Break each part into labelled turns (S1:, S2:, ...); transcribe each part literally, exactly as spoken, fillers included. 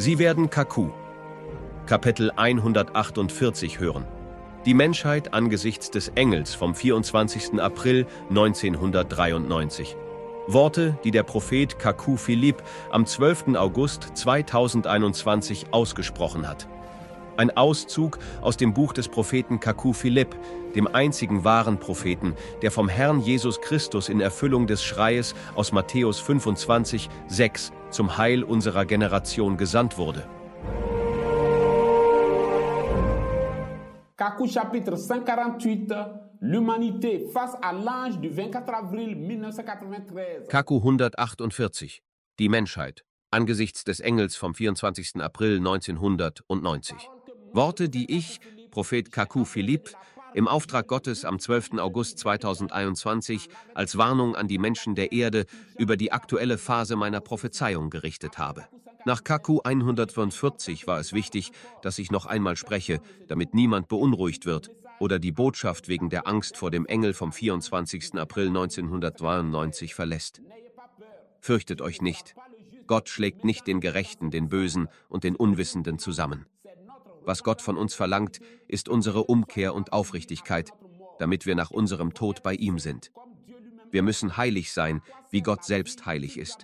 S1: Sie werden Kaku, Kapitel hundertachtundvierzig hören. Die Menschheit angesichts des Engels vom vierundzwanzigsten April neunzehnhundertdreiundneunzig. Worte, die der Prophet Kaku Philipp am zwölften August zweitausendeinundzwanzig ausgesprochen hat. Ein Auszug aus dem Buch des Propheten Kaku Philipp, dem einzigen wahren Propheten, der vom Herrn Jesus Christus in Erfüllung des Schreies aus Matthäus fünfundzwanzig, sechs zum Heil unserer Generation gesandt wurde.
S2: Kaku chapitre cent quarante-huit, l'humanité face à l'ange du vingt-quatre avril mille neuf cent quatre-vingt-treize.
S1: Kaku hundertachtundvierzig, die Menschheit, angesichts des Engels vom vierundzwanzigsten April neunzehnhundertneunzig. Worte, die ich, Prophet Kaku Philipp, im Auftrag Gottes am zwölften August zweitausendeinundzwanzig als Warnung an die Menschen der Erde über die aktuelle Phase meiner Prophezeiung gerichtet habe. Nach Kaku hundertfünfundvierzig war es wichtig, dass ich noch einmal spreche, damit niemand beunruhigt wird oder die Botschaft wegen der Angst vor dem Engel vom vierundzwanzigsten April neunzehnhundertdreiundneunzig verlässt. Fürchtet euch nicht. Gott schlägt nicht den Gerechten, den Bösen und den Unwissenden zusammen. Was Gott von uns verlangt, ist unsere Umkehr und Aufrichtigkeit, damit wir nach unserem Tod bei ihm sind. Wir müssen heilig sein, wie Gott selbst heilig ist.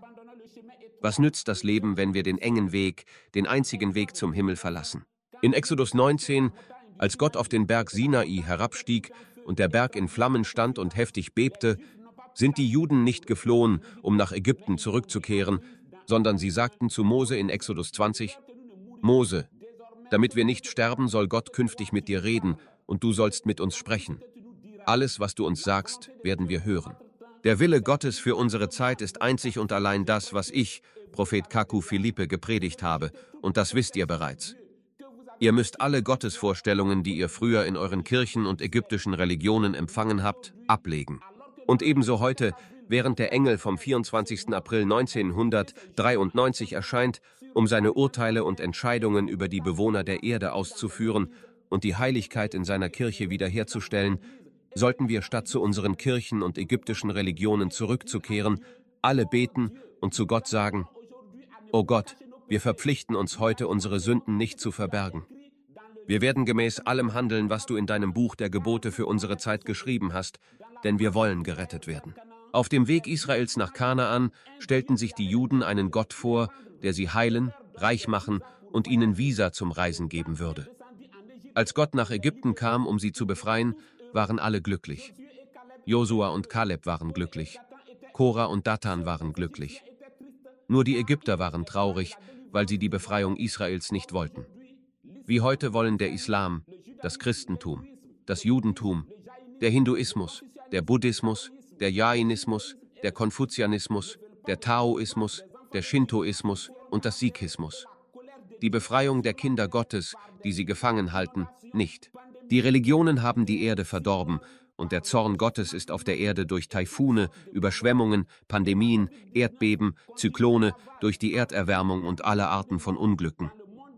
S1: Was nützt das Leben, wenn wir den engen Weg, den einzigen Weg zum Himmel verlassen? In Exodus neunzehn, als Gott auf den Berg Sinai herabstieg und der Berg in Flammen stand und heftig bebte, sind die Juden nicht geflohen, um nach Ägypten zurückzukehren, sondern sie sagten zu Mose in Exodus zwanzig, Mose, damit wir nicht sterben, soll Gott künftig mit dir reden und du sollst mit uns sprechen. Alles, was du uns sagst, werden wir hören. Der Wille Gottes für unsere Zeit ist einzig und allein das, was ich, Prophet Kaku Philippe, gepredigt habe, und das wisst ihr bereits. Ihr müsst alle Gottesvorstellungen, die ihr früher in euren Kirchen und ägyptischen Religionen empfangen habt, ablegen. Und ebenso heute, während der Engel vom vierundzwanzigsten April neunzehnhundertdreiundneunzig erscheint, um seine Urteile und Entscheidungen über die Bewohner der Erde auszuführen und die Heiligkeit in seiner Kirche wiederherzustellen, sollten wir statt zu unseren Kirchen und ägyptischen Religionen zurückzukehren, alle beten und zu Gott sagen, O Gott, wir verpflichten uns heute, unsere Sünden nicht zu verbergen. Wir werden gemäß allem handeln, was du in deinem Buch der Gebote für unsere Zeit geschrieben hast, denn wir wollen gerettet werden. Auf dem Weg Israels nach Kanaan stellten sich die Juden einen Gott vor, der sie heilen, reich machen und ihnen Visa zum Reisen geben würde. Als Gott nach Ägypten kam, um sie zu befreien, waren alle glücklich. Josua und Kaleb waren glücklich. Korah und Datan waren glücklich. Nur die Ägypter waren traurig, weil sie die Befreiung Israels nicht wollten. Wie heute wollen der Islam, das Christentum, das Judentum, der Hinduismus, der Buddhismus, der Jainismus, der Konfuzianismus, der Taoismus, der Shintoismus und das Sikhismus. Die Befreiung der Kinder Gottes, die sie gefangen halten, nicht. Die Religionen haben die Erde verdorben und der Zorn Gottes ist auf der Erde durch Taifune, Überschwemmungen, Pandemien, Erdbeben, Zyklone, durch die Erderwärmung und alle Arten von Unglücken.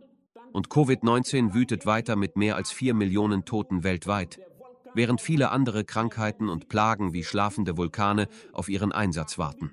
S1: Und Covid neunzehn wütet weiter mit mehr als vier Millionen Toten weltweit, während viele andere Krankheiten und Plagen wie schlafende Vulkane auf ihren Einsatz warten.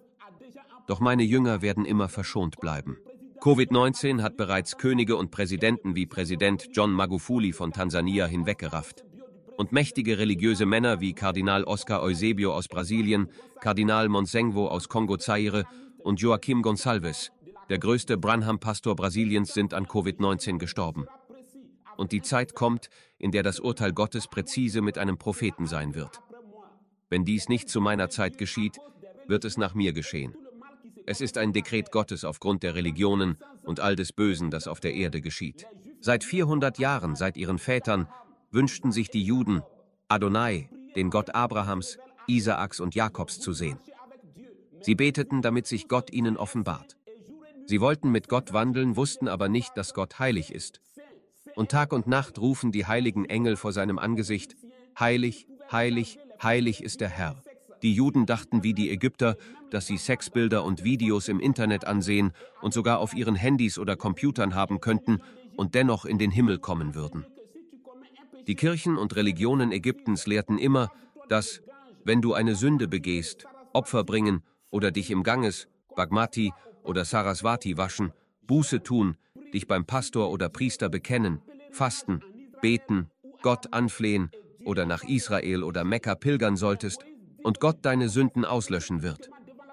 S1: Doch meine Jünger werden immer verschont bleiben. Covid neunzehn hat bereits Könige und Präsidenten wie Präsident John Magufuli von Tansania hinweggerafft. Und mächtige religiöse Männer wie Kardinal Oscar Eusebio aus Brasilien, Kardinal Monsengwo aus Kongo-Zaire und Joaquim Gonçalves, der größte Branham-Pastor Brasiliens, sind an Covid neunzehn gestorben. Und die Zeit kommt, in der das Urteil Gottes präzise mit einem Propheten sein wird. Wenn dies nicht zu meiner Zeit geschieht, wird es nach mir geschehen. Es ist ein Dekret Gottes aufgrund der Religionen und all des Bösen, das auf der Erde geschieht. Seit vierhundert Jahren, seit ihren Vätern, wünschten sich die Juden, Adonai, den Gott Abrahams, Isaaks und Jakobs zu sehen. Sie beteten, damit sich Gott ihnen offenbart. Sie wollten mit Gott wandeln, wussten aber nicht, dass Gott heilig ist. Und Tag und Nacht rufen die heiligen Engel vor seinem Angesicht, heilig, heilig, heilig ist der Herr. Die Juden dachten wie die Ägypter, dass sie Sexbilder und Videos im Internet ansehen und sogar auf ihren Handys oder Computern haben könnten und dennoch in den Himmel kommen würden. Die Kirchen und Religionen Ägyptens lehrten immer, dass, wenn du eine Sünde begehst, Opfer bringen oder dich im Ganges, Bagmati oder Saraswati waschen Buße tun, dich beim Pastor oder Priester bekennen, fasten, beten, Gott anflehen oder nach Israel oder Mekka pilgern solltest und Gott deine Sünden auslöschen wird.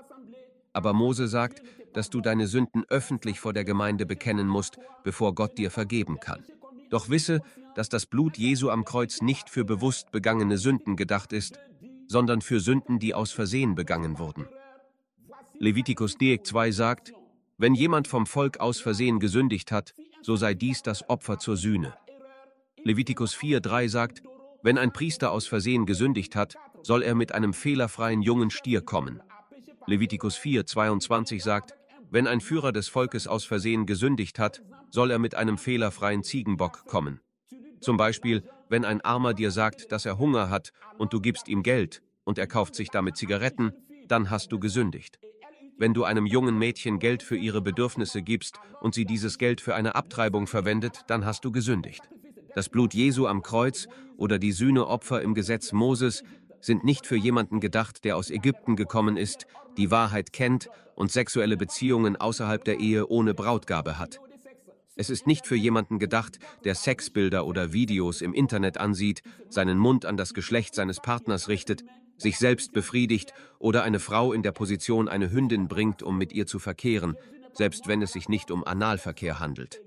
S1: Aber Mose sagt, dass du deine Sünden öffentlich vor der Gemeinde bekennen musst, bevor Gott dir vergeben kann. Doch wisse, dass das Blut Jesu am Kreuz nicht für bewusst begangene Sünden gedacht ist, sondern für Sünden, die aus Versehen begangen wurden. Levitikus zwei sagt, wenn jemand vom Volk aus Versehen gesündigt hat, so sei dies das Opfer zur Sühne. Levitikus vier drei sagt, wenn ein Priester aus Versehen gesündigt hat, soll er mit einem fehlerfreien jungen Stier kommen. Levitikus vier zweiundzwanzig sagt, wenn ein Führer des Volkes aus Versehen gesündigt hat, soll er mit einem fehlerfreien Ziegenbock kommen. Zum Beispiel, wenn ein Armer dir sagt, dass er Hunger hat und du gibst ihm Geld und er kauft sich damit Zigaretten, dann hast du gesündigt. Wenn du einem jungen Mädchen Geld für ihre Bedürfnisse gibst und sie dieses Geld für eine Abtreibung verwendet, dann hast du gesündigt. Das Blut Jesu am Kreuz oder die Sühneopfer im Gesetz Moses sind nicht für jemanden gedacht, der aus Ägypten gekommen ist, die Wahrheit kennt und sexuelle Beziehungen außerhalb der Ehe ohne Brautgabe hat. Es ist nicht für jemanden gedacht, der Sexbilder oder Videos im Internet ansieht, seinen Mund an das Geschlecht seines Partners richtet, sich selbst befriedigt oder eine Frau in der Position eine Hündin bringt, um mit ihr zu verkehren, selbst wenn es sich nicht um Analverkehr handelt.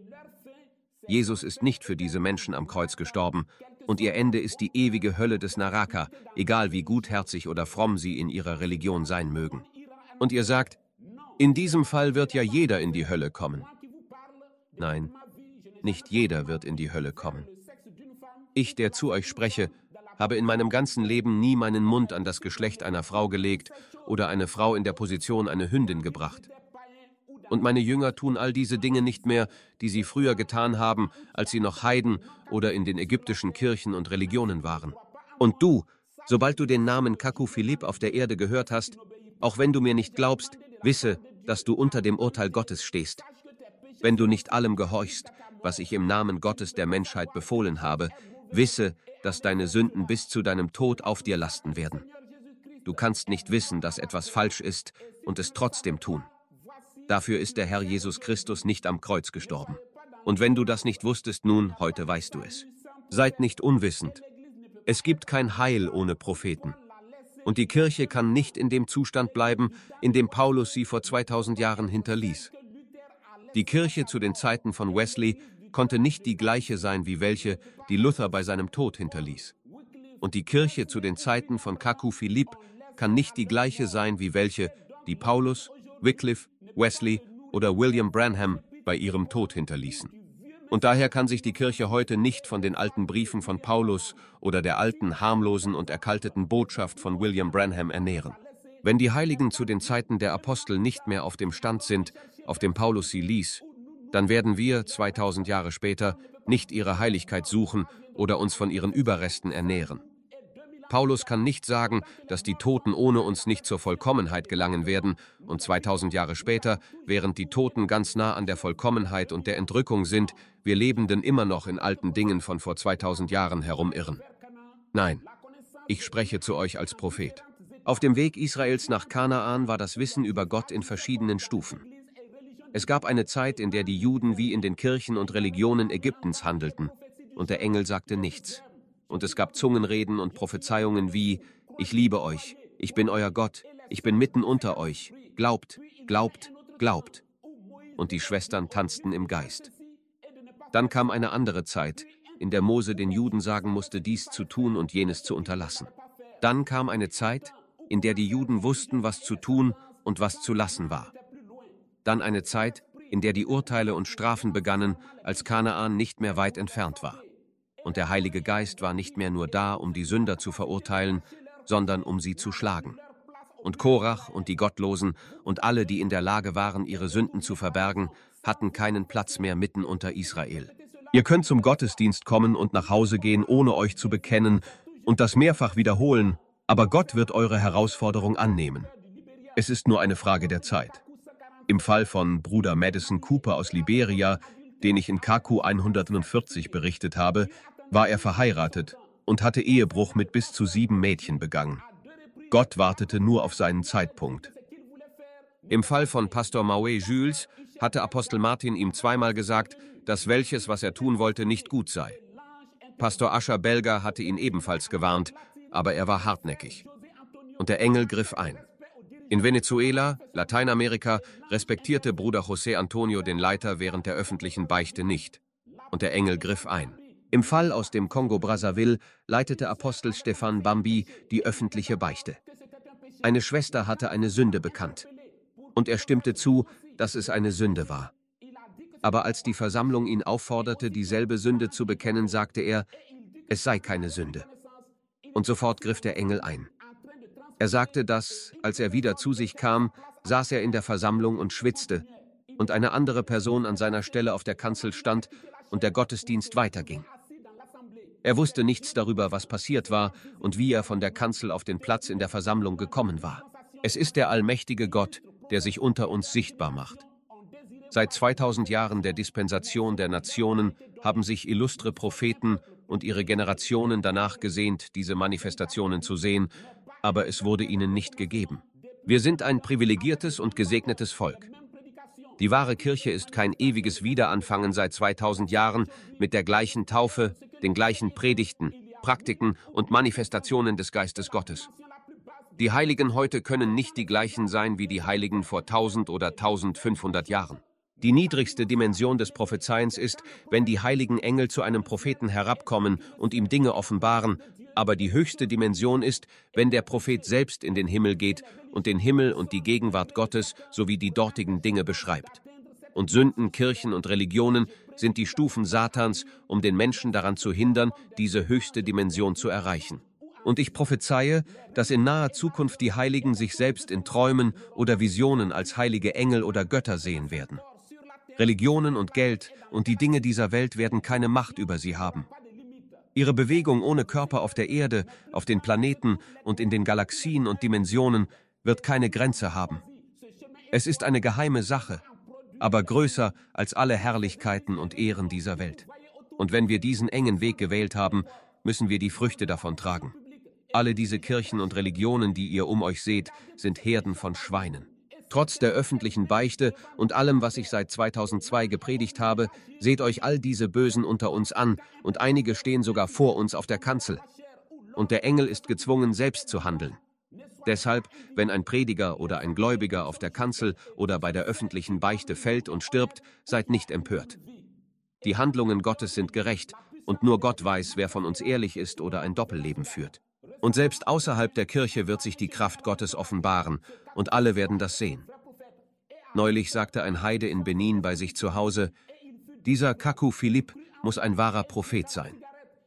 S1: Jesus ist nicht für diese Menschen am Kreuz gestorben, und ihr Ende ist die ewige Hölle des Naraka, egal wie gutherzig oder fromm sie in ihrer Religion sein mögen. Und ihr sagt, in diesem Fall wird ja jeder in die Hölle kommen. Nein, nicht jeder wird in die Hölle kommen. Ich, der zu euch spreche, habe in meinem ganzen Leben nie meinen Mund an das Geschlecht einer Frau gelegt oder eine Frau in der Position eine Hündin gebracht. Und meine Jünger tun all diese Dinge nicht mehr, die sie früher getan haben, als sie noch Heiden oder in den ägyptischen Kirchen und Religionen waren. Und du, sobald du den Namen Kaku Philipp auf der Erde gehört hast, auch wenn du mir nicht glaubst, wisse, dass du unter dem Urteil Gottes stehst. Wenn du nicht allem gehorchst, was ich im Namen Gottes der Menschheit befohlen habe, wisse, dass deine Sünden bis zu deinem Tod auf dir lasten werden. Du kannst nicht wissen, dass etwas falsch ist und es trotzdem tun. Dafür ist der Herr Jesus Christus nicht am Kreuz gestorben. Und wenn du das nicht wusstest, nun, heute weißt du es. Seid nicht unwissend. Es gibt kein Heil ohne Propheten. Und die Kirche kann nicht in dem Zustand bleiben, in dem Paulus sie vor zweitausend Jahren hinterließ. Die Kirche zu den Zeiten von Wesley konnte nicht die gleiche sein wie welche, die Luther bei seinem Tod hinterließ. Und die Kirche zu den Zeiten von Kaku Philipp kann nicht die gleiche sein wie welche, die Paulus, Wycliffe, Wesley oder William Branham bei ihrem Tod hinterließen. Und daher kann sich die Kirche heute nicht von den alten Briefen von Paulus oder der alten, harmlosen und erkalteten Botschaft von William Branham ernähren. Wenn die Heiligen zu den Zeiten der Apostel nicht mehr auf dem Stand sind, auf dem Paulus sie ließ, dann werden wir, zweitausend Jahre später, nicht ihre Heiligkeit suchen oder uns von ihren Überresten ernähren. Paulus kann nicht sagen, dass die Toten ohne uns nicht zur Vollkommenheit gelangen werden und zweitausend Jahre später, während die Toten ganz nah an der Vollkommenheit und der Entrückung sind, wir Lebenden immer noch in alten Dingen von vor zweitausend Jahren herumirren. Nein, ich spreche zu euch als Prophet. Auf dem Weg Israels nach Kanaan war das Wissen über Gott in verschiedenen Stufen. Es gab eine Zeit, in der die Juden wie in den Kirchen und Religionen Ägyptens handelten, und der Engel sagte nichts. Und es gab Zungenreden und Prophezeiungen wie, ich liebe euch, ich bin euer Gott, ich bin mitten unter euch, glaubt, glaubt, glaubt. Und die Schwestern tanzten im Geist. Dann kam eine andere Zeit, in der Mose den Juden sagen musste, dies zu tun und jenes zu unterlassen. Dann kam eine Zeit, in der die Juden wussten, was zu tun und was zu lassen war. Dann eine Zeit, in der die Urteile und Strafen begannen, als Kanaan nicht mehr weit entfernt war. Und der Heilige Geist war nicht mehr nur da, um die Sünder zu verurteilen, sondern um sie zu schlagen. Und Korach und die Gottlosen und alle, die in der Lage waren, ihre Sünden zu verbergen, hatten keinen Platz mehr mitten unter Israel. Ihr könnt zum Gottesdienst kommen und nach Hause gehen, ohne euch zu bekennen und das mehrfach wiederholen, aber Gott wird eure Herausforderung annehmen. Es ist nur eine Frage der Zeit. Im Fall von Bruder Madison Cooper aus Liberia, den ich in Kaku hundertvierzig berichtet habe, war er verheiratet und hatte Ehebruch mit bis zu sieben Mädchen begangen. Gott wartete nur auf seinen Zeitpunkt. Im Fall von Pastor Maue Jules hatte Apostel Martin ihm zweimal gesagt, dass welches, was er tun wollte, nicht gut sei. Pastor Ascher Belger hatte ihn ebenfalls gewarnt, aber er war hartnäckig. Und der Engel griff ein. In Venezuela, Lateinamerika, respektierte Bruder José Antonio den Leiter während der öffentlichen Beichte nicht. Und der Engel griff ein. Im Fall aus dem Kongo-Brazzaville leitete Apostel Stefan Bambi die öffentliche Beichte. Eine Schwester hatte eine Sünde bekannt. Und er stimmte zu, dass es eine Sünde war. Aber als die Versammlung ihn aufforderte, dieselbe Sünde zu bekennen, sagte er, es sei keine Sünde. Und sofort griff der Engel ein. Er sagte, dass, als er wieder zu sich kam, saß er in der Versammlung und schwitzte, und eine andere Person an seiner Stelle auf der Kanzel stand und der Gottesdienst weiterging. Er wusste nichts darüber, was passiert war und wie er von der Kanzel auf den Platz in der Versammlung gekommen war. Es ist der allmächtige Gott, der sich unter uns sichtbar macht. Seit zweitausend Jahren der Dispensation der Nationen haben sich illustre Propheten und ihre Generationen danach gesehnt, diese Manifestationen zu sehen, aber es wurde ihnen nicht gegeben. Wir sind ein privilegiertes und gesegnetes Volk. Die wahre Kirche ist kein ewiges Wiederanfangen seit zweitausend Jahren mit der gleichen Taufe, den gleichen Predigten, Praktiken und Manifestationen des Geistes Gottes. Die Heiligen heute können nicht die gleichen sein wie die Heiligen vor tausend oder tausendfünfhundert Jahren. Die niedrigste Dimension des Prophezeiens ist, wenn die heiligen Engel zu einem Propheten herabkommen und ihm Dinge offenbaren, aber die höchste Dimension ist, wenn der Prophet selbst in den Himmel geht und den Himmel und die Gegenwart Gottes sowie die dortigen Dinge beschreibt. Und Sünden, Kirchen und Religionen sind die Stufen Satans, um den Menschen daran zu hindern, diese höchste Dimension zu erreichen. Und ich prophezeie, dass in naher Zukunft die Heiligen sich selbst in Träumen oder Visionen als heilige Engel oder Götter sehen werden. Religionen und Geld und die Dinge dieser Welt werden keine Macht über sie haben. Ihre Bewegung ohne Körper auf der Erde, auf den Planeten und in den Galaxien und Dimensionen wird keine Grenze haben. Es ist eine geheime Sache, aber größer als alle Herrlichkeiten und Ehren dieser Welt. Und wenn wir diesen engen Weg gewählt haben, müssen wir die Früchte davon tragen. Alle diese Kirchen und Religionen, die ihr um euch seht, sind Herden von Schweinen. Trotz der öffentlichen Beichte und allem, was ich seit zweitausendzwei gepredigt habe, seht euch all diese Bösen unter uns an und einige stehen sogar vor uns auf der Kanzel. Und der Engel ist gezwungen, selbst zu handeln. Deshalb, wenn ein Prediger oder ein Gläubiger auf der Kanzel oder bei der öffentlichen Beichte fällt und stirbt, seid nicht empört. Die Handlungen Gottes sind gerecht und nur Gott weiß, wer von uns ehrlich ist oder ein Doppelleben führt. Und selbst außerhalb der Kirche wird sich die Kraft Gottes offenbaren und alle werden das sehen. Neulich sagte ein Heide in Benin bei sich zu Hause, dieser Kaku Philipp muss ein wahrer Prophet sein.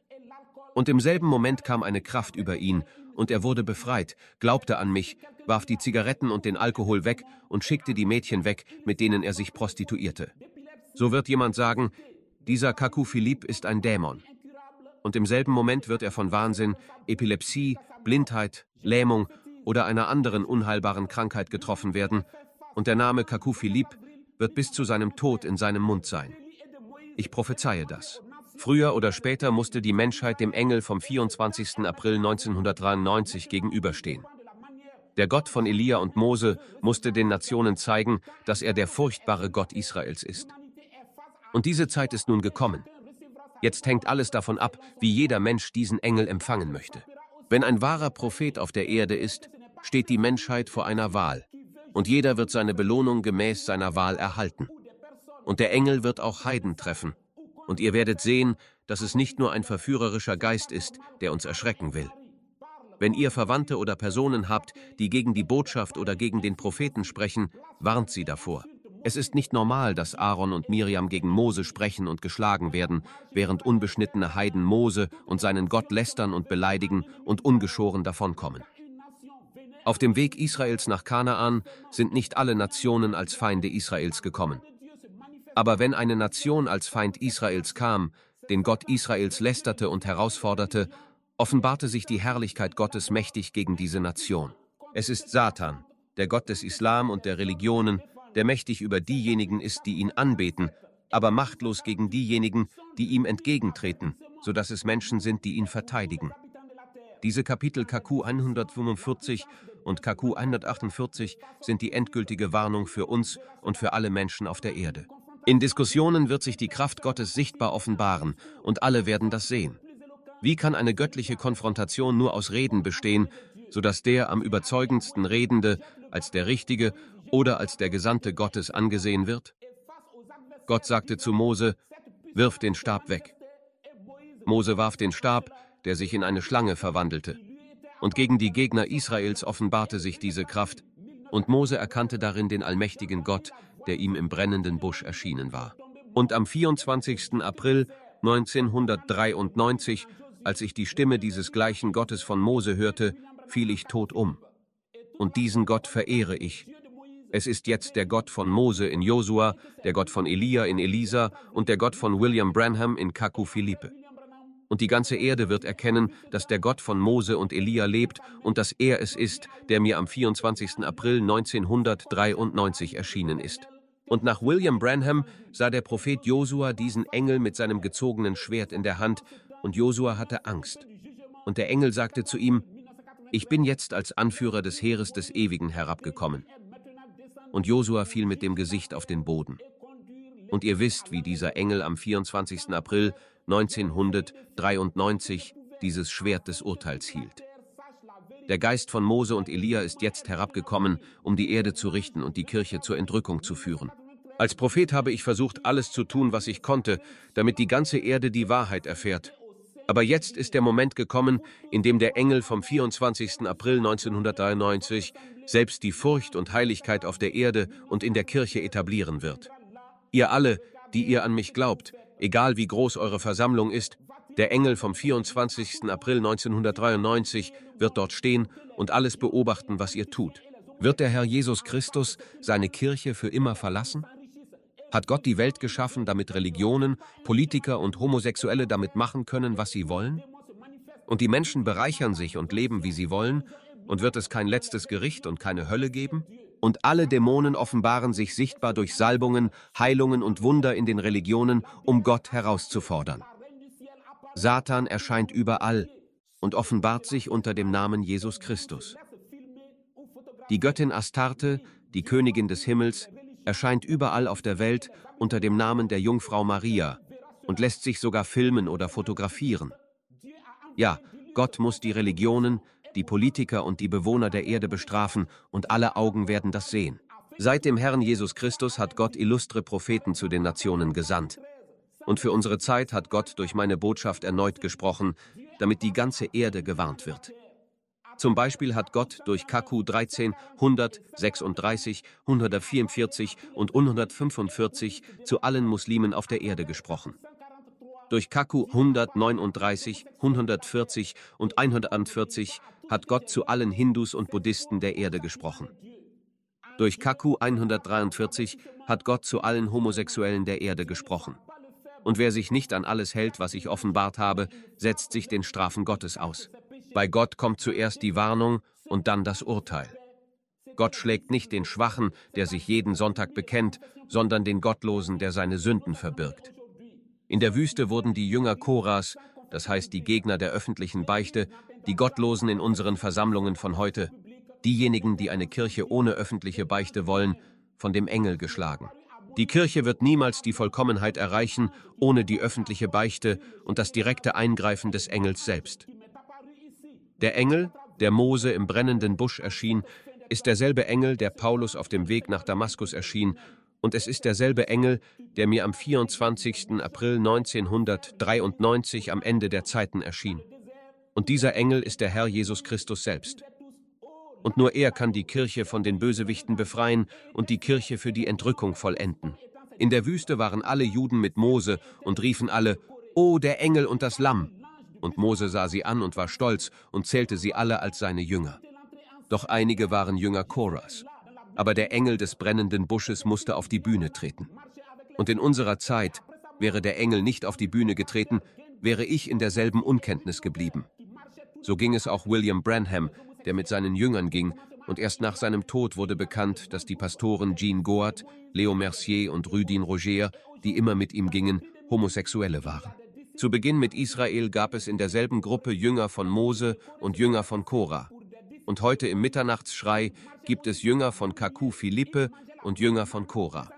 S1: Und im selben Moment kam eine Kraft über ihn und er wurde befreit, glaubte an mich, warf die Zigaretten und den Alkohol weg und schickte die Mädchen weg, mit denen er sich prostituierte. So wird jemand sagen, dieser Kaku Philipp ist ein Dämon. Und im selben Moment wird er von Wahnsinn, Epilepsie, Blindheit, Lähmung oder einer anderen unheilbaren Krankheit getroffen werden und der Name Kaku Philipp wird bis zu seinem Tod in seinem Mund sein. Ich prophezeie das. Früher oder später musste die Menschheit dem Engel vom vierundzwanzigsten April neunzehnhundertdreiundneunzig gegenüberstehen. Der Gott von Elia und Mose musste den Nationen zeigen, dass er der furchtbare Gott Israels ist. Und diese Zeit ist nun gekommen. Jetzt hängt alles davon ab, wie jeder Mensch diesen Engel empfangen möchte. Wenn ein wahrer Prophet auf der Erde ist, steht die Menschheit vor einer Wahl. Und jeder wird seine Belohnung gemäß seiner Wahl erhalten. Und der Engel wird auch Heiden treffen. Und ihr werdet sehen, dass es nicht nur ein verführerischer Geist ist, der uns erschrecken will. Wenn ihr Verwandte oder Personen habt, die gegen die Botschaft oder gegen den Propheten sprechen, warnt sie davor. Es ist nicht normal, dass Aaron und Miriam gegen Mose sprechen und geschlagen werden, während unbeschnittene Heiden Mose und seinen Gott lästern und beleidigen und ungeschoren davonkommen. Auf dem Weg Israels nach Kanaan sind nicht alle Nationen als Feinde Israels gekommen. Aber wenn eine Nation als Feind Israels kam, den Gott Israels lästerte und herausforderte, offenbarte sich die Herrlichkeit Gottes mächtig gegen diese Nation. Es ist Satan, der Gott des Islam und der Religionen, der mächtig über diejenigen ist, die ihn anbeten, aber machtlos gegen diejenigen, die ihm entgegentreten, sodass es Menschen sind, die ihn verteidigen. Diese Kapitel K Q hundertfünfundvierzig und K Q hundertachtundvierzig sind die endgültige Warnung für uns und für alle Menschen auf der Erde. In Diskussionen wird sich die Kraft Gottes sichtbar offenbaren und alle werden das sehen. Wie kann eine göttliche Konfrontation nur aus Reden bestehen, sodass der am überzeugendsten Redende als der Richtige oder als der Gesandte Gottes angesehen wird? Gott sagte zu Mose: Wirf den Stab weg. Mose warf den Stab, der sich in eine Schlange verwandelte. Und gegen die Gegner Israels offenbarte sich diese Kraft, und Mose erkannte darin den allmächtigen Gott, der ihm im brennenden Busch erschienen war. Und am vierundzwanzigsten April neunzehnhundertdreiundneunzig, als ich die Stimme dieses gleichen Gottes von Mose hörte, fiel ich tot um. Und diesen Gott verehre ich. Es ist jetzt der Gott von Mose in Josua, der Gott von Elia in Elisa und der Gott von William Branham in K Q Philippe. Und die ganze Erde wird erkennen, dass der Gott von Mose und Elia lebt und dass er es ist, der mir am vierundzwanzigsten April neunzehnhundertdreiundneunzig erschienen ist. Und nach William Branham sah der Prophet Josua diesen Engel mit seinem gezogenen Schwert in der Hand, und Josua hatte Angst. Und der Engel sagte zu ihm: Ich bin jetzt als Anführer des Heeres des Ewigen herabgekommen. Und Josua fiel mit dem Gesicht auf den Boden. Und ihr wisst, wie dieser Engel am vierundzwanzigsten April neunzehnhundertdreiundneunzig dieses Schwert des Urteils hielt. Der Geist von Mose und Elia ist jetzt herabgekommen, um die Erde zu richten und die Kirche zur Entrückung zu führen. Als Prophet habe ich versucht, alles zu tun, was ich konnte, damit die ganze Erde die Wahrheit erfährt. Aber jetzt ist der Moment gekommen, in dem der Engel vom vierundzwanzigsten April neunzehnhundertdreiundneunzig selbst die Furcht und Heiligkeit auf der Erde und in der Kirche etablieren wird. Ihr alle, die ihr an mich glaubt, egal wie groß eure Versammlung ist, der Engel vom vierundzwanzigsten April neunzehnhundertdreiundneunzig wird dort stehen und alles beobachten, was ihr tut. Wird der Herr Jesus Christus seine Kirche für immer verlassen? Hat Gott die Welt geschaffen, damit Religionen, Politiker und Homosexuelle damit machen können, was sie wollen? Und die Menschen bereichern sich und leben, wie sie wollen, und wird es kein letztes Gericht und keine Hölle geben? Und alle Dämonen offenbaren sich sichtbar durch Salbungen, Heilungen und Wunder in den Religionen, um Gott herauszufordern. Satan erscheint überall und offenbart sich unter dem Namen Jesus Christus. Die Göttin Astarte, die Königin des Himmels, erscheint überall auf der Welt unter dem Namen der Jungfrau Maria und lässt sich sogar filmen oder fotografieren. Ja, Gott muss die Religionen, die Politiker und die Bewohner der Erde bestrafen, und alle Augen werden das sehen. Seit dem Herrn Jesus Christus hat Gott illustre Propheten zu den Nationen gesandt. Und für unsere Zeit hat Gott durch meine Botschaft erneut gesprochen, damit die ganze Erde gewarnt wird. Zum Beispiel hat Gott durch K Q dreizehn, hundertsechsunddreißig, hundertvierundvierzig und hundertfünfundvierzig zu allen Muslimen auf der Erde gesprochen. Durch K Q hundertneununddreißig, hundertvierzig und hundertvierzig hat Gott zu allen Hindus und Buddhisten der Erde gesprochen. Durch K Q hundertdreiundvierzig hat Gott zu allen Homosexuellen der Erde gesprochen. Und wer sich nicht an alles hält, was ich offenbart habe, setzt sich den Strafen Gottes aus. Bei Gott kommt zuerst die Warnung und dann das Urteil. Gott schlägt nicht den Schwachen, der sich jeden Sonntag bekennt, sondern den Gottlosen, der seine Sünden verbirgt. In der Wüste wurden die Jünger Koras, das heißt die Gegner der öffentlichen Beichte, die Gottlosen in unseren Versammlungen von heute, diejenigen, die eine Kirche ohne öffentliche Beichte wollen, von dem Engel geschlagen. Die Kirche wird niemals die Vollkommenheit erreichen, ohne die öffentliche Beichte und das direkte Eingreifen des Engels selbst. Der Engel, der Mose im brennenden Busch erschien, ist derselbe Engel, der Paulus auf dem Weg nach Damaskus erschien, und es ist derselbe Engel, der mir am vierundzwanzigsten April neunzehnhundertdreiundneunzig am Ende der Zeiten erschien. Und dieser Engel ist der Herr Jesus Christus selbst. Und nur er kann die Kirche von den Bösewichten befreien und die Kirche für die Entrückung vollenden. In der Wüste waren alle Juden mit Mose und riefen alle: „Oh, der Engel und das Lamm!" Und Mose sah sie an und war stolz und zählte sie alle als seine Jünger. Doch einige waren Jünger Koras. Aber der Engel des brennenden Busches musste auf die Bühne treten. Und in unserer Zeit, wäre der Engel nicht auf die Bühne getreten, wäre ich in derselben Unkenntnis geblieben. So ging es auch William Branham, der mit seinen Jüngern ging, und erst nach seinem Tod wurde bekannt, dass die Pastoren Jean Goat, Leo Mercier und Rudin Roger, die immer mit ihm gingen, Homosexuelle waren. Zu Beginn mit Israel gab es in derselben Gruppe Jünger von Mose und Jünger von Korah. Und heute im Mitternachtsschrei gibt es Jünger von Kaku Philippe und Jünger von Korah.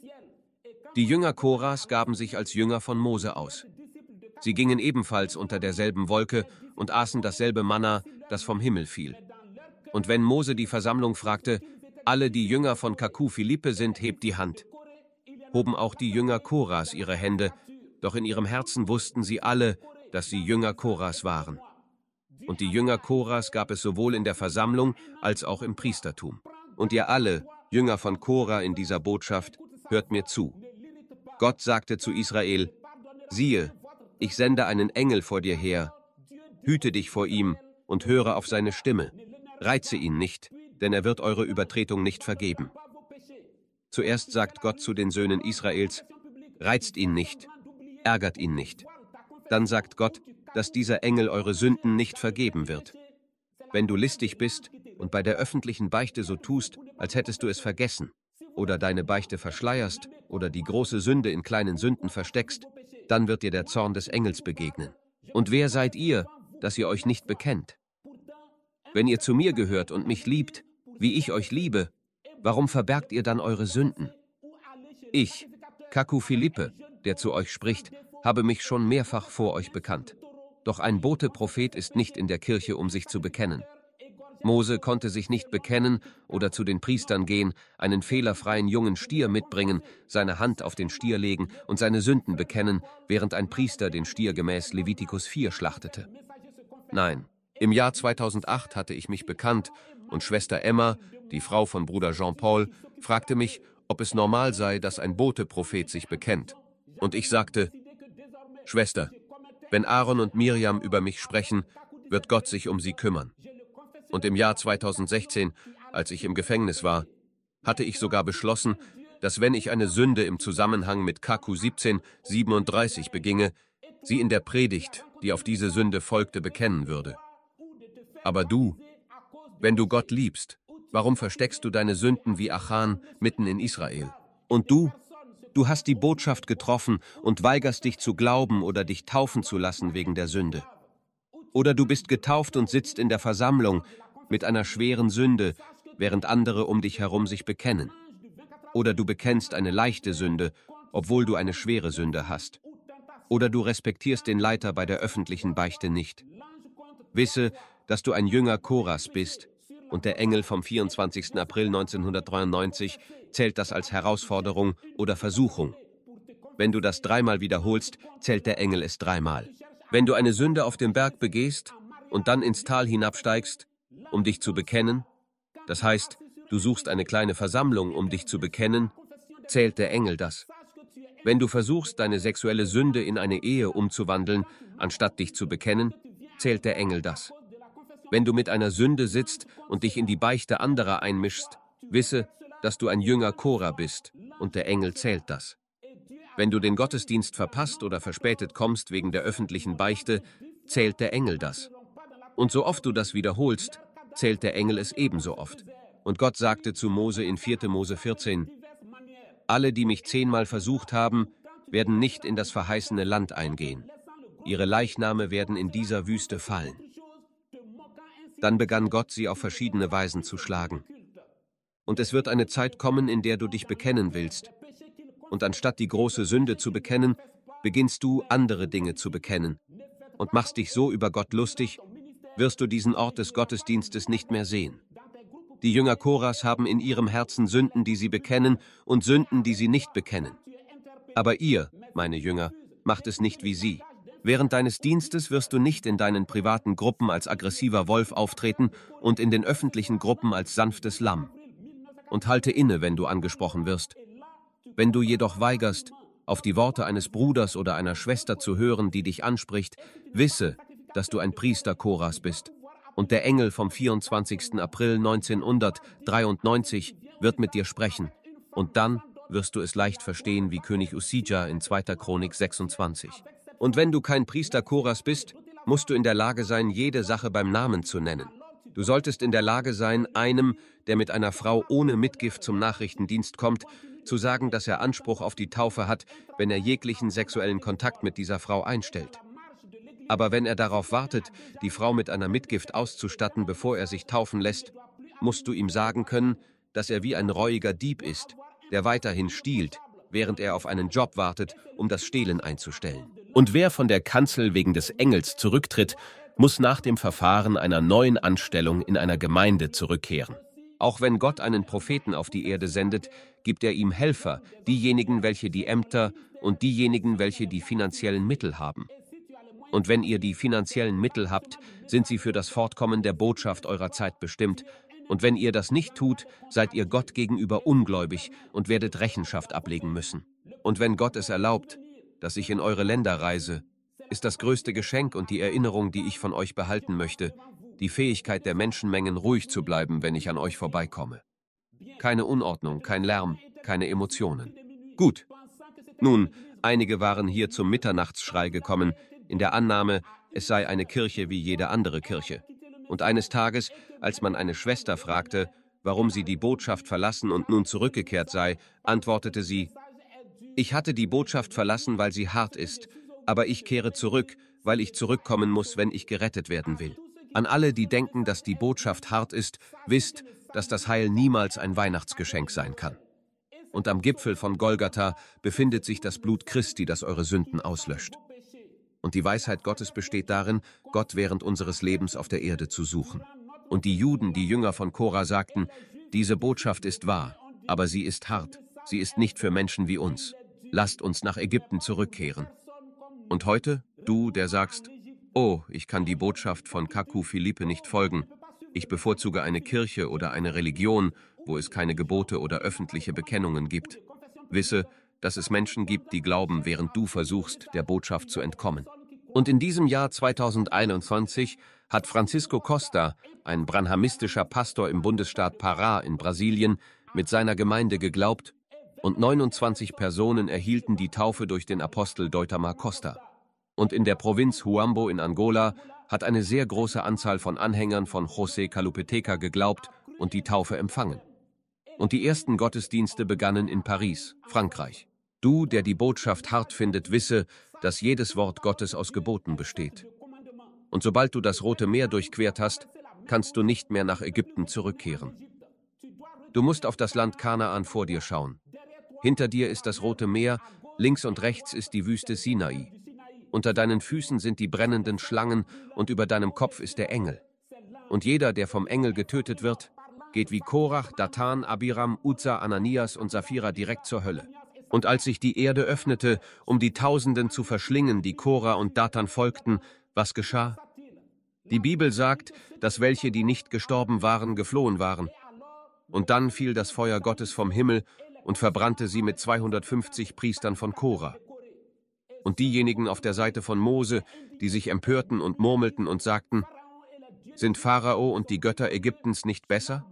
S1: Die Jünger Korahs gaben sich als Jünger von Mose aus. Sie gingen ebenfalls unter derselben Wolke und aßen dasselbe Manna, das vom Himmel fiel. Und wenn Mose die Versammlung fragte, alle, die Jünger von Kaku Philippe sind, hebt die Hand. Hoben auch die Jünger Korahs ihre Hände, doch in ihrem Herzen wussten sie alle, dass sie Jünger Korahs waren. Und die Jünger Korahs gab es sowohl in der Versammlung als auch im Priestertum. Und ihr alle, Jünger von Korah in dieser Botschaft, hört mir zu. Gott sagte zu Israel, siehe, ich sende einen Engel vor dir her. Hüte dich vor ihm und höre auf seine Stimme. Reize ihn nicht, denn er wird eure Übertretung nicht vergeben. Zuerst sagt Gott zu den Söhnen Israels, reizt ihn nicht, ärgert ihn nicht. Dann sagt Gott, dass dieser Engel eure Sünden nicht vergeben wird. Wenn du listig bist und bei der öffentlichen Beichte so tust, als hättest du es vergessen, oder deine Beichte verschleierst oder die große Sünde in kleinen Sünden versteckst, dann wird dir der Zorn des Engels begegnen. Und wer seid ihr, dass ihr euch nicht bekennt? Wenn ihr zu mir gehört und mich liebt, wie ich euch liebe, warum verbergt ihr dann eure Sünden? Ich, Kaku Philippe, der zu euch spricht, habe mich schon mehrfach vor euch bekannt. Doch ein Bote-Prophet ist nicht in der Kirche, um sich zu bekennen. Mose konnte sich nicht bekennen oder zu den Priestern gehen, einen fehlerfreien jungen Stier mitbringen, seine Hand auf den Stier legen und seine Sünden bekennen, während ein Priester den Stier gemäß Levitikus vier schlachtete. Nein, im Jahr zweitausendacht hatte ich mich bekannt und Schwester Emma, die Frau von Bruder Jean-Paul, fragte mich, ob es normal sei, dass ein Bote-Prophet sich bekennt. Und ich sagte, Schwester, wenn Aaron und Miriam über mich sprechen, wird Gott sich um sie kümmern. Und im Jahr zweitausendsechzehn, als ich im Gefängnis war, hatte ich sogar beschlossen, dass wenn ich eine Sünde im Zusammenhang mit Kaku siebzehn siebenunddreißig beginge, sie in der Predigt, die auf diese Sünde folgte, bekennen würde. Aber du, wenn du Gott liebst, warum versteckst du deine Sünden wie Achan mitten in Israel? Und du, du hast die Botschaft getroffen und weigerst dich zu glauben oder dich taufen zu lassen wegen der Sünde. Oder du bist getauft und sitzt in der Versammlung mit einer schweren Sünde, während andere um dich herum sich bekennen. Oder du bekennst eine leichte Sünde, obwohl du eine schwere Sünde hast. Oder du respektierst den Leiter bei der öffentlichen Beichte nicht. Wisse, dass du ein Jünger Korahs bist, und der Engel vom vierundzwanzigsten April neunzehnhundertdreiundneunzig zählt das als Herausforderung oder Versuchung. Wenn du das dreimal wiederholst, zählt der Engel es dreimal. Wenn du eine Sünde auf dem Berg begehst und dann ins Tal hinabsteigst, um dich zu bekennen, das heißt, du suchst eine kleine Versammlung, um dich zu bekennen, zählt der Engel das. Wenn du versuchst, deine sexuelle Sünde in eine Ehe umzuwandeln, anstatt dich zu bekennen, zählt der Engel das. Wenn du mit einer Sünde sitzt und dich in die Beichte anderer einmischst, wisse, dass du ein Jünger Korah bist, und der Engel zählt das. Wenn du den Gottesdienst verpasst oder verspätet kommst wegen der öffentlichen Beichte, zählt der Engel das. Und so oft du das wiederholst, zählt der Engel es ebenso oft. Und Gott sagte zu Mose in vierter Mose vierzehn, alle, die mich zehnmal versucht haben, werden nicht in das verheißene Land eingehen. Ihre Leichname werden in dieser Wüste fallen. Dann begann Gott, sie auf verschiedene Weisen zu schlagen. Und es wird eine Zeit kommen, in der du dich bekennen willst. Und anstatt die große Sünde zu bekennen, beginnst du, andere Dinge zu bekennen. Und machst dich so über Gott lustig, wirst du diesen Ort des Gottesdienstes nicht mehr sehen. Die Jünger Korahs haben in ihrem Herzen Sünden, die sie bekennen, und Sünden, die sie nicht bekennen. Aber ihr, meine Jünger, macht es nicht wie sie. Während deines Dienstes wirst du nicht in deinen privaten Gruppen als aggressiver Wolf auftreten und in den öffentlichen Gruppen als sanftes Lamm. Und halte inne, wenn du angesprochen wirst. Wenn du jedoch weigerst, auf die Worte eines Bruders oder einer Schwester zu hören, die dich anspricht, wisse, dass du ein Priester Korahs bist. Und der Engel vom vierundzwanzigsten April neunzehnhundertdreiundneunzig wird mit dir sprechen. Und dann wirst du es leicht verstehen wie König Usija in zweiter Chronik sechsundzwanzig. Und wenn du kein Priester Korahs bist, musst du in der Lage sein, jede Sache beim Namen zu nennen. Du solltest in der Lage sein, einem, der mit einer Frau ohne Mitgift zum Nachrichtendienst kommt, zu sagen, dass er Anspruch auf die Taufe hat, wenn er jeglichen sexuellen Kontakt mit dieser Frau einstellt. Aber wenn er darauf wartet, die Frau mit einer Mitgift auszustatten, bevor er sich taufen lässt, musst du ihm sagen können, dass er wie ein reuiger Dieb ist, der weiterhin stiehlt, während er auf einen Job wartet, um das Stehlen einzustellen. Und wer von der Kanzel wegen des Engels zurücktritt, muss nach dem Verfahren einer neuen Anstellung in einer Gemeinde zurückkehren. Auch wenn Gott einen Propheten auf die Erde sendet, gibt er ihm Helfer, diejenigen, welche die Ämter und diejenigen, welche die finanziellen Mittel haben. Und wenn ihr die finanziellen Mittel habt, sind sie für das Fortkommen der Botschaft eurer Zeit bestimmt. Und wenn ihr das nicht tut, seid ihr Gott gegenüber ungläubig und werdet Rechenschaft ablegen müssen. Und wenn Gott es erlaubt, dass ich in eure Länder reise, ist das größte Geschenk und die Erinnerung, die ich von euch behalten möchte, die Fähigkeit der Menschenmengen, ruhig zu bleiben, wenn ich an euch vorbeikomme. Keine Unordnung, kein Lärm, keine Emotionen. Gut. Nun, einige waren hier zum Mitternachtsschrei gekommen, in der Annahme, es sei eine Kirche wie jede andere Kirche. Und eines Tages, als man eine Schwester fragte, warum sie die Botschaft verlassen und nun zurückgekehrt sei, antwortete sie: Ich hatte die Botschaft verlassen, weil sie hart ist, aber ich kehre zurück, weil ich zurückkommen muss, wenn ich gerettet werden will. An alle, die denken, dass die Botschaft hart ist, wisst, dass das Heil niemals ein Weihnachtsgeschenk sein kann. Und am Gipfel von Golgatha befindet sich das Blut Christi, das eure Sünden auslöscht. Und die Weisheit Gottes besteht darin, Gott während unseres Lebens auf der Erde zu suchen. Und die Juden, die Jünger von Korah, sagten: Diese Botschaft ist wahr, aber sie ist hart. Sie ist nicht für Menschen wie uns. Lasst uns nach Ägypten zurückkehren. Und heute, du, der sagst: Oh, ich kann die Botschaft von Kaku Philippe nicht folgen. Ich bevorzuge eine Kirche oder eine Religion, wo es keine Gebote oder öffentliche Bekennungen gibt. Wisse, dass es Menschen gibt, die glauben, während du versuchst, der Botschaft zu entkommen. Und in diesem Jahr zweitausendeinundzwanzig hat Francisco Costa, ein branhamistischer Pastor im Bundesstaat Pará in Brasilien, mit seiner Gemeinde geglaubt, und neunundzwanzig Personen erhielten die Taufe durch den Apostel Deutamar Costa. Und in der Provinz Huambo in Angola hat eine sehr große Anzahl von Anhängern von José Kalupeteca geglaubt und die Taufe empfangen. Und die ersten Gottesdienste begannen in Paris, Frankreich. Du, der die Botschaft hart findet, wisse, dass jedes Wort Gottes aus Geboten besteht. Und sobald du das Rote Meer durchquert hast, kannst du nicht mehr nach Ägypten zurückkehren. Du musst auf das Land Kanaan vor dir schauen. Hinter dir ist das Rote Meer, links und rechts ist die Wüste Sinai. Unter deinen Füßen sind die brennenden Schlangen und über deinem Kopf ist der Engel. Und jeder, der vom Engel getötet wird, geht wie Korach, Datan, Abiram, Uzza, Ananias und Sapphira direkt zur Hölle. Und als sich die Erde öffnete, um die Tausenden zu verschlingen, die Korah und Datan folgten, was geschah? Die Bibel sagt, dass welche, die nicht gestorben waren, geflohen waren. Und dann fiel das Feuer Gottes vom Himmel und verbrannte sie mit zweihundertfünfzig Priestern von Korah. Und diejenigen auf der Seite von Mose, die sich empörten und murmelten und sagten: Sind Pharao und die Götter Ägyptens nicht besser?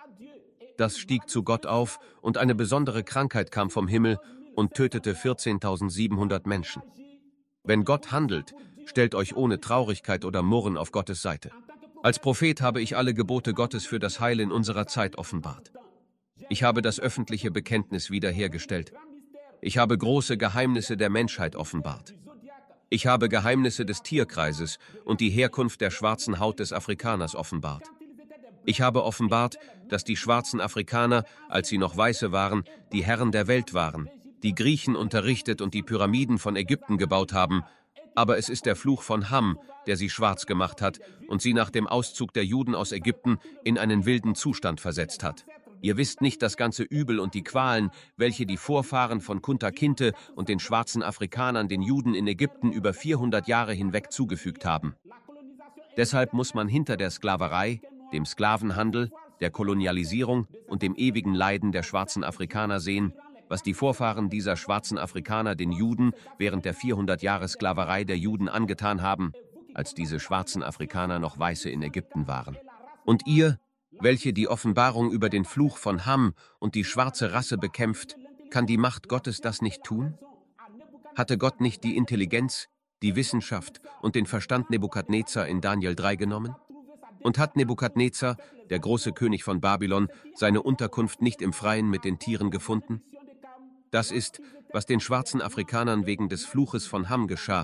S1: Das stieg zu Gott auf, und eine besondere Krankheit kam vom Himmel und tötete vierzehntausendsiebenhundert Menschen. Wenn Gott handelt, stellt euch ohne Traurigkeit oder Murren auf Gottes Seite. Als Prophet habe ich alle Gebote Gottes für das Heil in unserer Zeit offenbart. Ich habe das öffentliche Bekenntnis wiederhergestellt. Ich habe große Geheimnisse der Menschheit offenbart. Ich habe Geheimnisse des Tierkreises und die Herkunft der schwarzen Haut des Afrikaners offenbart. Ich habe offenbart, dass die schwarzen Afrikaner, als sie noch Weiße waren, die Herren der Welt waren, die Griechen unterrichtet und die Pyramiden von Ägypten gebaut haben, aber es ist der Fluch von Ham, der sie schwarz gemacht hat und sie nach dem Auszug der Juden aus Ägypten in einen wilden Zustand versetzt hat. Ihr wisst nicht das ganze Übel und die Qualen, welche die Vorfahren von Kunta Kinte und den schwarzen Afrikanern den Juden in Ägypten über vierhundert Jahre hinweg zugefügt haben. Deshalb muss man hinter der Sklaverei, dem Sklavenhandel, der Kolonialisierung und dem ewigen Leiden der schwarzen Afrikaner sehen, was die Vorfahren dieser schwarzen Afrikaner den Juden während der vierhundert Jahre Sklaverei der Juden angetan haben, als diese schwarzen Afrikaner noch Weiße in Ägypten waren. Und ihr, welche die Offenbarung über den Fluch von Ham und die schwarze Rasse bekämpft, kann die Macht Gottes das nicht tun? Hatte Gott nicht die Intelligenz, die Wissenschaft und den Verstand Nebukadnezar in Daniel drei genommen? Und hat Nebukadnezar, der große König von Babylon, seine Unterkunft nicht im Freien mit den Tieren gefunden? Das ist, was den schwarzen Afrikanern wegen des Fluches von Ham geschah,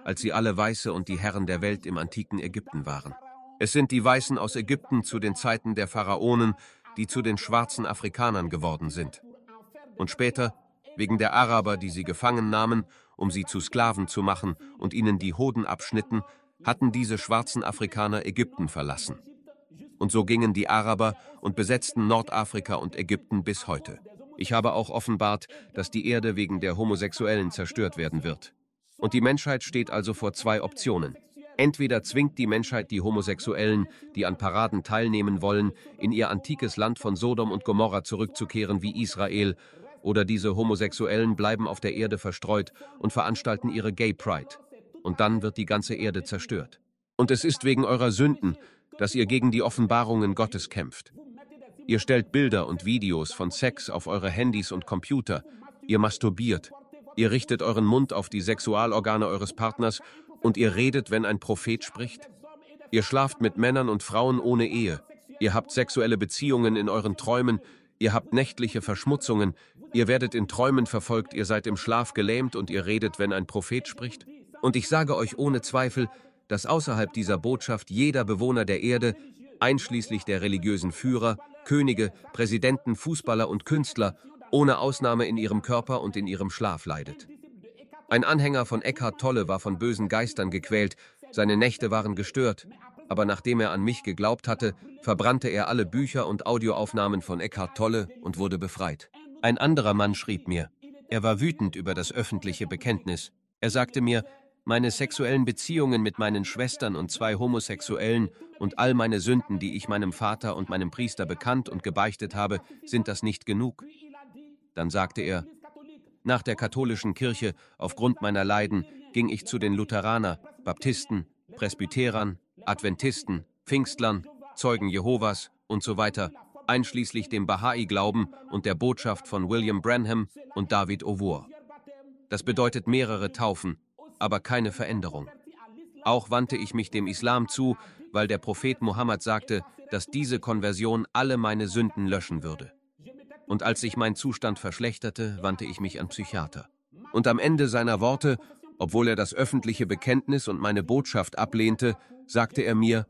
S1: als sie alle Weiße und die Herren der Welt im antiken Ägypten waren. Es sind die Weißen aus Ägypten zu den Zeiten der Pharaonen, die zu den schwarzen Afrikanern geworden sind. Und später, wegen der Araber, die sie gefangen nahmen, um sie zu Sklaven zu machen und ihnen die Hoden abschnitten, hatten diese schwarzen Afrikaner Ägypten verlassen. Und so gingen die Araber und besetzten Nordafrika und Ägypten bis heute. Ich habe auch offenbart, dass die Erde wegen der Homosexuellen zerstört werden wird. Und die Menschheit steht also vor zwei Optionen. Entweder zwingt die Menschheit die Homosexuellen, die an Paraden teilnehmen wollen, in ihr antikes Land von Sodom und Gomorra zurückzukehren wie Israel, oder diese Homosexuellen bleiben auf der Erde verstreut und veranstalten ihre Gay Pride. Und dann wird die ganze Erde zerstört. Und es ist wegen eurer Sünden, dass ihr gegen die Offenbarungen Gottes kämpft. Ihr stellt Bilder und Videos von Sex auf eure Handys und Computer. Ihr masturbiert. Ihr richtet euren Mund auf die Sexualorgane eures Partners und ihr redet, wenn ein Prophet spricht. Ihr schlaft mit Männern und Frauen ohne Ehe. Ihr habt sexuelle Beziehungen in euren Träumen. Ihr habt nächtliche Verschmutzungen. Ihr werdet in Träumen verfolgt. Ihr seid im Schlaf gelähmt und ihr redet, wenn ein Prophet spricht. Und ich sage euch ohne Zweifel, dass außerhalb dieser Botschaft jeder Bewohner der Erde, einschließlich der religiösen Führer, Könige, Präsidenten, Fußballer und Künstler, ohne Ausnahme in ihrem Körper und in ihrem Schlaf leidet. Ein Anhänger von Eckhart Tolle war von bösen Geistern gequält, seine Nächte waren gestört, aber nachdem er an mich geglaubt hatte, verbrannte er alle Bücher und Audioaufnahmen von Eckhart Tolle und wurde befreit. Ein anderer Mann schrieb mir, er war wütend über das öffentliche Bekenntnis. Er sagte mir, meine sexuellen Beziehungen mit meinen Schwestern und zwei Homosexuellen und all meine Sünden, die ich meinem Vater und meinem Priester bekannt und gebeichtet habe, sind das nicht genug? Dann sagte er, nach der katholischen Kirche, aufgrund meiner Leiden, ging ich zu den Lutheraner, Baptisten, Presbyterern, Adventisten, Pfingstlern, Zeugen Jehovas und so weiter, einschließlich dem Bahai-Glauben und der Botschaft von William Branham und David O'War. Das bedeutet mehrere Taufen, aber keine Veränderung. Auch wandte ich mich dem Islam zu, weil der Prophet Mohammed sagte, dass diese Konversion alle meine Sünden löschen würde. Und als sich mein Zustand verschlechterte, wandte ich mich an Psychiater. Und am Ende seiner Worte, obwohl er das öffentliche Bekenntnis und meine Botschaft ablehnte, sagte er mir,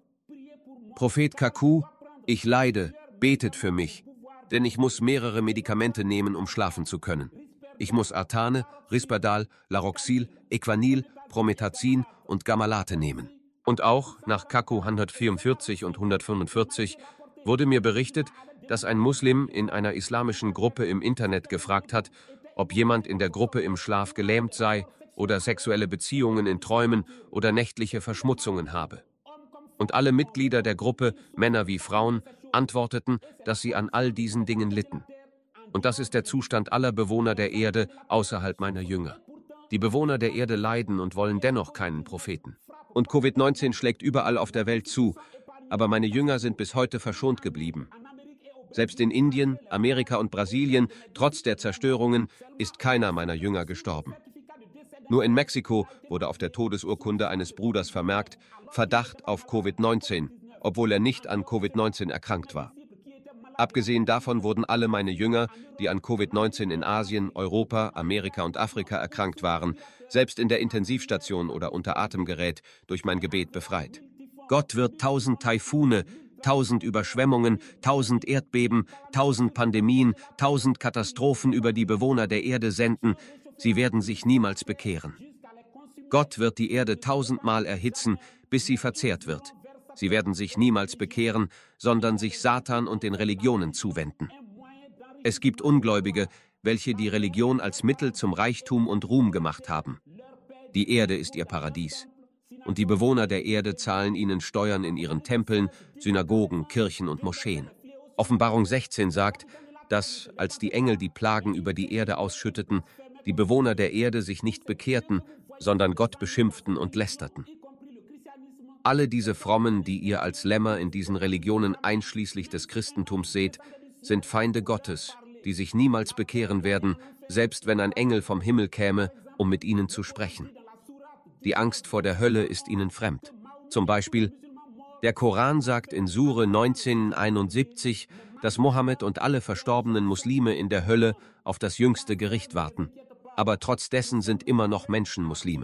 S1: Prophet Kaku, ich leide, betet für mich, denn ich muss mehrere Medikamente nehmen, um schlafen zu können. Ich muss Artane, Risperdal, Laroxil, Equanil, Promethazin und Gamalate nehmen. Und auch nach Kaku hundertvierundvierzig und hundertfünfundvierzig wurde mir berichtet, dass ein Muslim in einer islamischen Gruppe im Internet gefragt hat, ob jemand in der Gruppe im Schlaf gelähmt sei oder sexuelle Beziehungen in Träumen oder nächtliche Verschmutzungen habe. Und alle Mitglieder der Gruppe, Männer wie Frauen, antworteten, dass sie an all diesen Dingen litten. Und das ist der Zustand aller Bewohner der Erde außerhalb meiner Jünger. Die Bewohner der Erde leiden und wollen dennoch keinen Propheten. Und Covid neunzehn schlägt überall auf der Welt zu, aber meine Jünger sind bis heute verschont geblieben. Selbst in Indien, Amerika und Brasilien, trotz der Zerstörungen, ist keiner meiner Jünger gestorben. Nur in Mexiko wurde auf der Todesurkunde eines Bruders vermerkt, Verdacht auf Covid neunzehn, obwohl er nicht an Covid neunzehn erkrankt war. Abgesehen davon wurden alle meine Jünger, die an Covid neunzehn in Asien, Europa, Amerika und Afrika erkrankt waren, selbst in der Intensivstation oder unter Atemgerät, durch mein Gebet befreit. Gott wird tausend Taifune, tausend Überschwemmungen, tausend Erdbeben, tausend Pandemien, tausend Katastrophen über die Bewohner der Erde senden. Sie werden sich niemals bekehren. Gott wird die Erde tausendmal erhitzen, bis sie verzehrt wird. Sie werden sich niemals bekehren, sondern sich Satan und den Religionen zuwenden. Es gibt Ungläubige, welche die Religion als Mittel zum Reichtum und Ruhm gemacht haben. Die Erde ist ihr Paradies. Und die Bewohner der Erde zahlen ihnen Steuern in ihren Tempeln, Synagogen, Kirchen und Moscheen. Offenbarung sechzehn sagt, dass, als die Engel die Plagen über die Erde ausschütteten, die Bewohner der Erde sich nicht bekehrten, sondern Gott beschimpften und lästerten. Alle diese Frommen, die ihr als Lämmer in diesen Religionen einschließlich des Christentums seht, sind Feinde Gottes, die sich niemals bekehren werden, selbst wenn ein Engel vom Himmel käme, um mit ihnen zu sprechen. Die Angst vor der Hölle ist ihnen fremd. Zum Beispiel, der Koran sagt in Sure neunzehn einundsiebzig, dass Mohammed und alle verstorbenen Muslime in der Hölle auf das jüngste Gericht warten. Aber trotz dessen sind immer noch Menschen Muslime.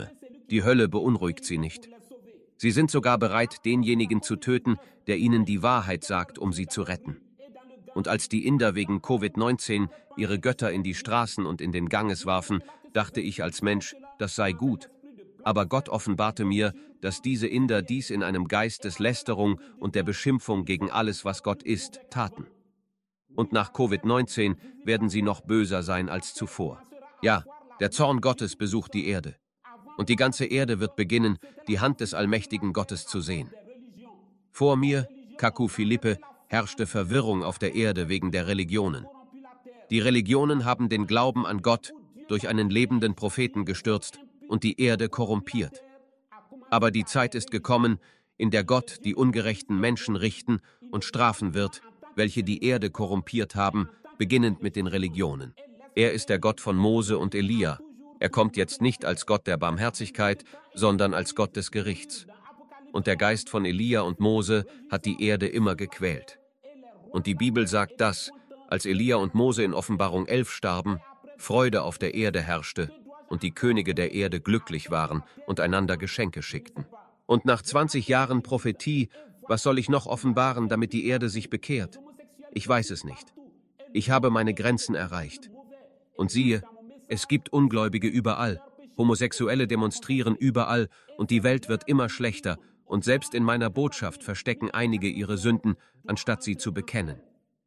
S1: Die Hölle beunruhigt sie nicht. Sie sind sogar bereit, denjenigen zu töten, der ihnen die Wahrheit sagt, um sie zu retten. Und als die Inder wegen Covid neunzehn ihre Götter in die Straßen und in den Ganges warfen, dachte ich als Mensch, das sei gut. Aber Gott offenbarte mir, dass diese Inder dies in einem Geist des Lästerung und der Beschimpfung gegen alles, was Gott ist, taten. Und nach Covid neunzehn werden sie noch böser sein als zuvor. Ja, der Zorn Gottes besucht die Erde. Und die ganze Erde wird beginnen, die Hand des allmächtigen Gottes zu sehen. Vor mir, Kaku Philippe, herrschte Verwirrung auf der Erde wegen der Religionen. Die Religionen haben den Glauben an Gott durch einen lebenden Propheten gestürzt und die Erde korrumpiert. Aber die Zeit ist gekommen, in der Gott die ungerechten Menschen richten und strafen wird, welche die Erde korrumpiert haben, beginnend mit den Religionen. Er ist der Gott von Mose und Elia. Er kommt jetzt nicht als Gott der Barmherzigkeit, sondern als Gott des Gerichts. Und der Geist von Elia und Mose hat die Erde immer gequält. Und die Bibel sagt, dass, als Elia und Mose in Offenbarung elf starben, Freude auf der Erde herrschte und die Könige der Erde glücklich waren und einander Geschenke schickten. Und nach zwanzig Jahren Prophetie, was soll ich noch offenbaren, damit die Erde sich bekehrt? Ich weiß es nicht. Ich habe meine Grenzen erreicht. Und siehe, es gibt Ungläubige überall, Homosexuelle demonstrieren überall und die Welt wird immer schlechter und selbst in meiner Botschaft verstecken einige ihre Sünden, anstatt sie zu bekennen.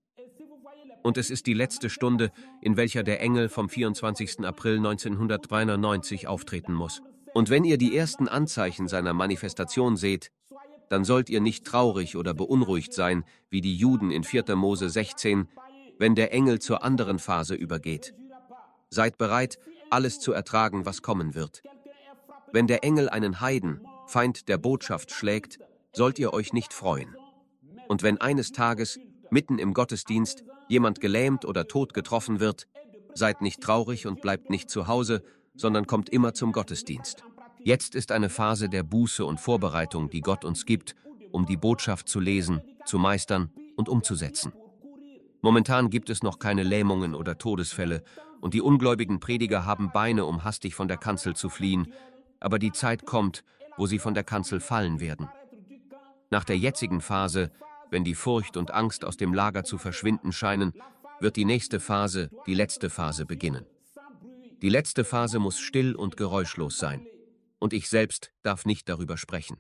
S1: Und es ist die letzte Stunde, in welcher der Engel vom vierundzwanzigsten April neunzehnhundertdreiundneunzig auftreten muss. Und wenn ihr die ersten Anzeichen seiner Manifestation seht, dann sollt ihr nicht traurig oder beunruhigt sein, wie die Juden in vierter Mose sechzehn, wenn der Engel zur anderen Phase übergeht. Seid bereit, alles zu ertragen, was kommen wird. Wenn der Engel einen Heiden, Feind der Botschaft, schlägt, sollt ihr euch nicht freuen. Und wenn eines Tages, mitten im Gottesdienst, jemand gelähmt oder tot getroffen wird, seid nicht traurig und bleibt nicht zu Hause, sondern kommt immer zum Gottesdienst. Jetzt ist eine Phase der Buße und Vorbereitung, die Gott uns gibt, um die Botschaft zu lesen, zu meistern und umzusetzen. Momentan gibt es noch keine Lähmungen oder Todesfälle und die ungläubigen Prediger haben Beine, um hastig von der Kanzel zu fliehen, aber die Zeit kommt, wo sie von der Kanzel fallen werden. Nach der jetzigen Phase, wenn die Furcht und Angst aus dem Lager zu verschwinden scheinen, wird die nächste Phase, die letzte Phase, beginnen. Die letzte Phase muss still und geräuschlos sein. Und ich selbst darf nicht darüber sprechen.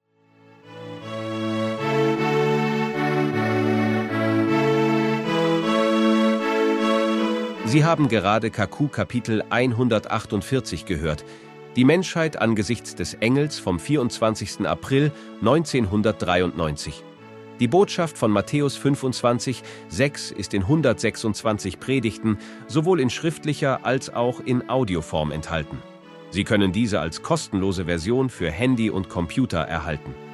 S1: Sie haben gerade Kaku Kapitel hundertachtundvierzig gehört. Die Menschheit angesichts des Engels vom vierundzwanzigsten April neunzehnhundertdreiundneunzig. Die Botschaft von Matthäus fünfundzwanzig, sechs ist in hundertsechsundzwanzig Predigten sowohl in schriftlicher als auch in Audioform enthalten. Sie können diese als kostenlose Version für Handy und Computer erhalten.